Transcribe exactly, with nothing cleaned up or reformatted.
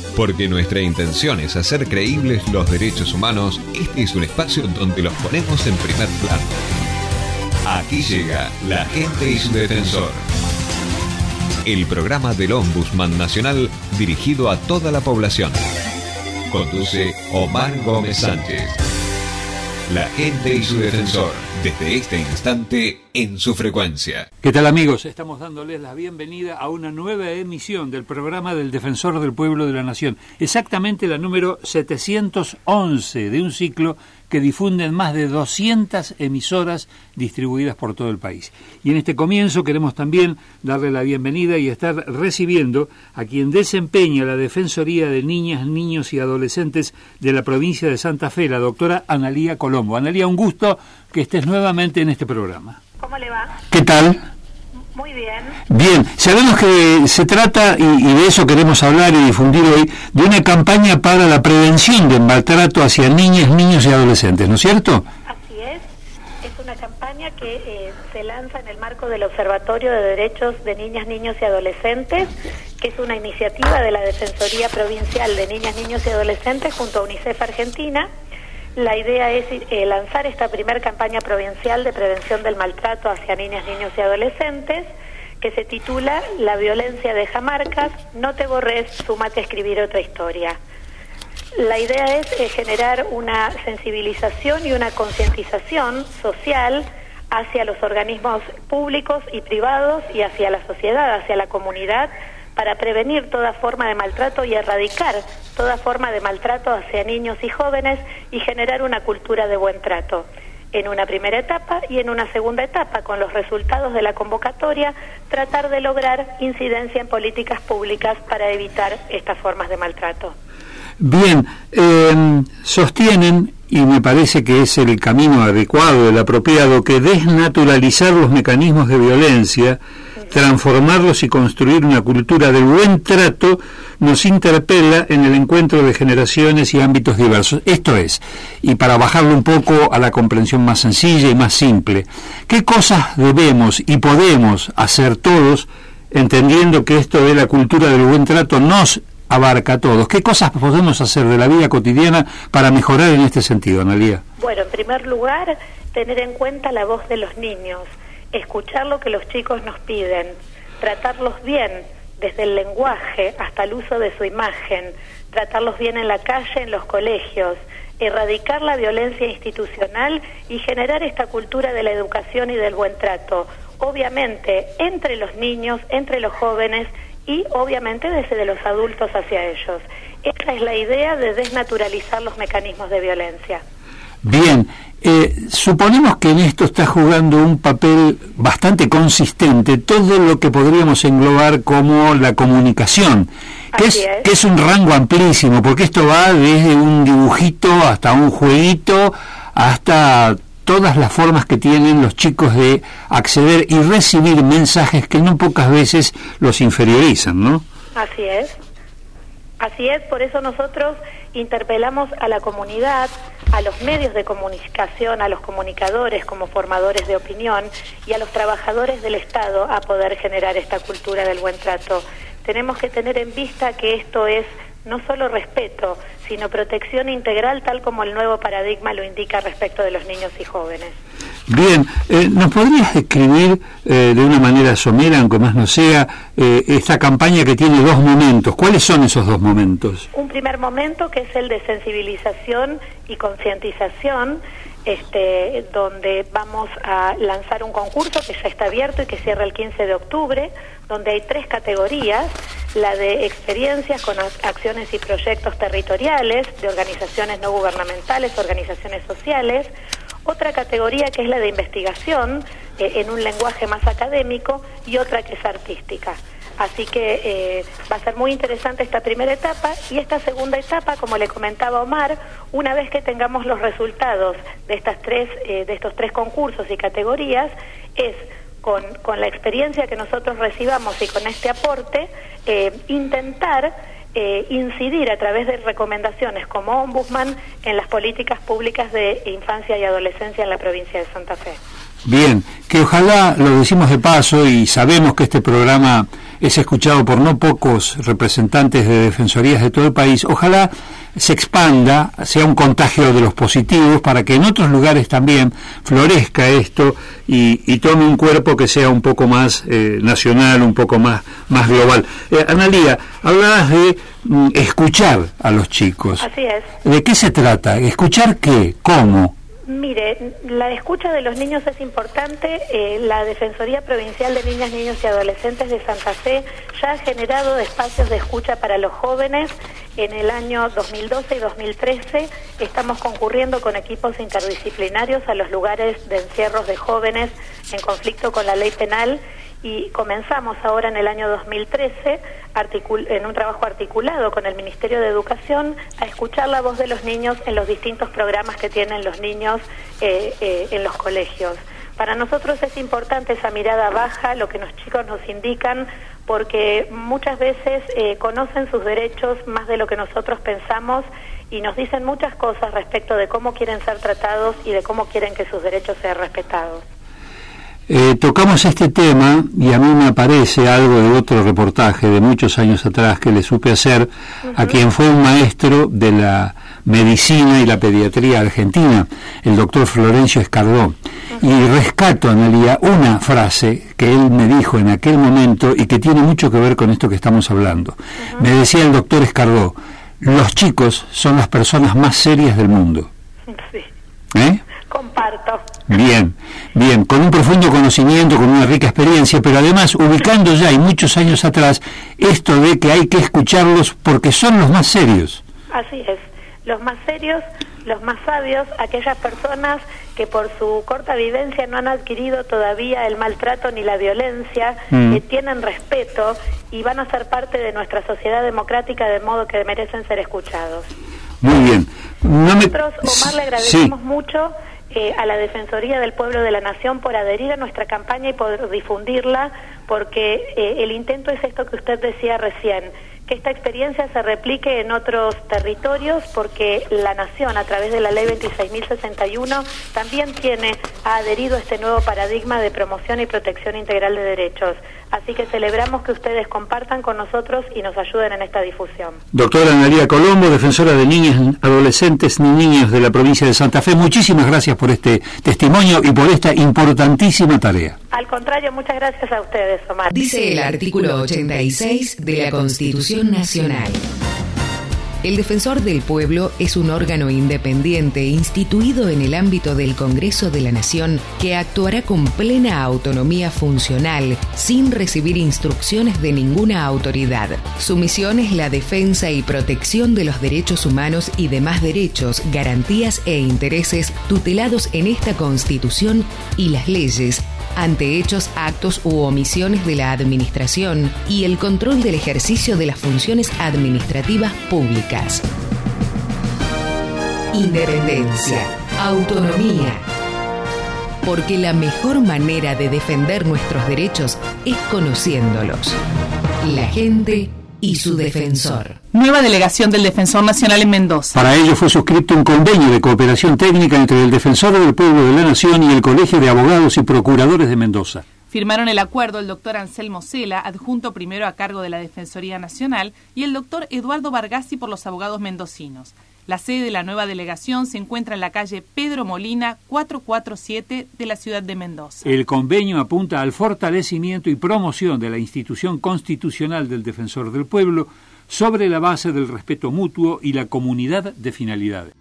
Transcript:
Porque nuestra intención es hacer creíbles los derechos humanos, este es un espacio donde los ponemos en primer plano. Aquí llega La Gente y su Defensor. El programa del Ombudsman Nacional dirigido a toda la población. Conduce Omar Gómez Sánchez. La Gente y su Defensor, desde este instante en su frecuencia. ¿Qué tal, amigos? Estamos dándoles la bienvenida a una nueva emisión del programa del Defensor del Pueblo de la Nación. Exactamente la número setecientos once de un ciclo que difunden más de doscientas emisoras distribuidas por todo el país. Y en este comienzo queremos también darle la bienvenida y estar recibiendo a quien desempeña la Defensoría de Niñas, Niños y Adolescentes de la provincia de Santa Fe, la doctora Analía Colombo. Analía, un gusto que estés nuevamente en este programa. ¿Cómo le va? ¿Qué tal? Muy bien. Bien, sabemos que se trata, y, y de eso queremos hablar y difundir hoy, de una campaña para la prevención del maltrato hacia niñas, niños y adolescentes, ¿no es cierto? Así es. Es una campaña que eh, se lanza en el marco del Observatorio de Derechos de Niñas, Niños y Adolescentes, que es una iniciativa de la Defensoría Provincial de Niñas, Niños y Adolescentes junto a UNICEF Argentina. La idea es eh, lanzar esta primera campaña provincial de prevención del maltrato hacia niñas, niños y adolescentes, que se titula La violencia deja marcas, no te borres, súmate a escribir otra historia. La idea es eh, generar una sensibilización y una concientización social hacia los organismos públicos y privados y hacia la sociedad, hacia la comunidad, para prevenir toda forma de maltrato y erradicar toda forma de maltrato hacia niños y jóvenes y generar una cultura de buen trato. En una primera etapa y en una segunda etapa, con los resultados de la convocatoria, tratar de lograr incidencia en políticas públicas para evitar estas formas de maltrato. Bien, eh, sostienen, y me parece que es el camino adecuado, el apropiado, que desnaturalizar los mecanismos de violencia, transformarlos y construir una cultura del buen trato nos interpela en el encuentro de generaciones y ámbitos diversos. Esto es, y para bajarlo un poco a la comprensión más sencilla y más simple, ¿qué cosas debemos y podemos hacer todos, entendiendo que esto de la cultura del buen trato nos abarca a todos? ¿Qué cosas podemos hacer de la vida cotidiana para mejorar en este sentido, Analía? Bueno, en primer lugar, tener en cuenta la voz de los niños, escuchar lo que los chicos nos piden, tratarlos bien, desde el lenguaje hasta el uso de su imagen, tratarlos bien en la calle, en los colegios, erradicar la violencia institucional y generar esta cultura de la educación y del buen trato, obviamente entre los niños, entre los jóvenes y obviamente desde los adultos hacia ellos. Esa es la idea de desnaturalizar los mecanismos de violencia. Bien, eh, suponemos que en esto está jugando un papel bastante consistente todo lo que podríamos englobar como la comunicación, que es, es. que es un rango amplísimo, porque esto va desde un dibujito hasta un jueguito, hasta todas las formas que tienen los chicos de acceder y recibir mensajes que no pocas veces los inferiorizan, ¿no? Así es. Así es, por eso nosotros interpelamos a la comunidad, a los medios de comunicación, a los comunicadores como formadores de opinión y a los trabajadores del Estado a poder generar esta cultura del buen trato. Tenemos que tener en vista que esto es no solo respeto, sino protección integral, tal como el nuevo paradigma lo indica respecto de los niños y jóvenes. Bien, eh, ¿nos podrías describir eh, de una manera somera, aunque más no sea, eh, esta campaña que tiene dos momentos? ¿Cuáles son esos dos momentos? Un primer momento que es el de sensibilización y concientización, este, donde vamos a lanzar un concurso que ya está abierto y que cierra el quince de octubre, donde hay tres categorías: la de experiencias con acciones y proyectos territoriales de organizaciones no gubernamentales, organizaciones sociales; otra categoría que es la de investigación eh, en un lenguaje más académico, y otra que es artística. Así que eh, va a ser muy interesante esta primera etapa, y esta segunda etapa, como le comentaba Omar, una vez que tengamos los resultados de estas tres, eh, de estos tres concursos y categorías, es con, con la experiencia que nosotros recibamos y con este aporte, eh, intentar eh, incidir a través de recomendaciones como Ombudsman en las políticas públicas de infancia y adolescencia en la provincia de Santa Fe. Bien, que ojalá, lo decimos de paso y sabemos que este programa es escuchado por no pocos representantes de defensorías de todo el país. Ojalá se expanda, sea un contagio de los positivos, para que en otros lugares también florezca esto y, y tome un cuerpo que sea un poco más eh, nacional, un poco más, más global. Eh, Analía, hablabas de mm, escuchar a los chicos. Así es. ¿De qué se trata? ¿Escuchar qué? ¿Cómo? Mire, la escucha de los niños es importante. Eh, la Defensoría Provincial de Niñas, Niños y Adolescentes de Santa Fe ya ha generado espacios de escucha para los jóvenes. En el año dos mil doce y dos mil trece estamos concurriendo con equipos interdisciplinarios a los lugares de encierros de jóvenes en conflicto con la ley penal, y comenzamos ahora en el año dos mil trece, articul- en un trabajo articulado con el Ministerio de Educación, a escuchar la voz de los niños en los distintos programas que tienen los niños eh, eh, en los colegios. Para nosotros es importante esa mirada baja, lo que los chicos nos indican, porque muchas veces eh, conocen sus derechos más de lo que nosotros pensamos y nos dicen muchas cosas respecto de cómo quieren ser tratados y de cómo quieren que sus derechos sean respetados. Eh, tocamos este tema y a mí me aparece algo de otro reportaje de muchos años atrás que le supe hacer uh-huh. a quien fue un maestro de la medicina y la pediatría argentina, el doctor Florencio Escardó. Uh-huh. Y rescato, Analía, una frase que él me dijo en aquel momento y que tiene mucho que ver con esto que estamos hablando. Uh-huh. Me decía el doctor Escardó: los chicos son las personas más serias del mundo. Sí. ¿Eh? Comparto. Bien, bien, con un profundo conocimiento, con una rica experiencia, pero además ubicando ya y muchos años atrás esto de que hay que escucharlos porque son los más serios. Así es, los más serios, los más sabios, aquellas personas que por su corta vivencia no han adquirido todavía el maltrato ni la violencia, mm. que tienen respeto y van a ser parte de nuestra sociedad democrática, de modo que merecen ser escuchados. Muy bien. No Nosotros, me... Omar, le agradecemos sí. mucho eh, a la Defensoría del Pueblo de la Nación por adherir a nuestra campaña y por difundirla, porque eh, el intento es esto que usted decía recién, que esta experiencia se replique en otros territorios, porque la Nación, a través de la Ley veintiséis mil sesenta y uno, también tiene, ha adherido a este nuevo paradigma de promoción y protección integral de derechos. Así que celebramos que ustedes compartan con nosotros y nos ayuden en esta difusión. Doctora Analía Colombo, defensora de niñas, adolescentes y niños de la provincia de Santa Fe, muchísimas gracias por este testimonio y por esta importantísima tarea. Al contrario, muchas gracias a ustedes, Omar. Dice el artículo ochenta y seis de la Constitución Nacional: el Defensor del Pueblo es un órgano independiente instituido en el ámbito del Congreso de la Nación que actuará con plena autonomía funcional sin recibir instrucciones de ninguna autoridad. Su misión es la defensa y protección de los derechos humanos y demás derechos, garantías e intereses tutelados en esta Constitución y las leyes ante hechos, actos u omisiones de la Administración y el control del ejercicio de las funciones administrativas públicas. Independencia, autonomía. Porque la mejor manera de defender nuestros derechos es conociéndolos. La gente y su defensor. Nueva delegación del Defensor Nacional en Mendoza. Para ello fue suscrito un convenio de cooperación técnica entre el Defensor del Pueblo de la Nación y el Colegio de Abogados y Procuradores de Mendoza. Firmaron el acuerdo el doctor Anselmo Cela, adjunto primero a cargo de la Defensoría Nacional, y el doctor Eduardo Bargassi por los abogados mendocinos. La sede de la nueva delegación se encuentra en la calle Pedro Molina, cuatrocientos cuarenta y siete de la ciudad de Mendoza. El convenio apunta al fortalecimiento y promoción de la institución constitucional del Defensor del Pueblo sobre la base del respeto mutuo y la comunidad de finalidades.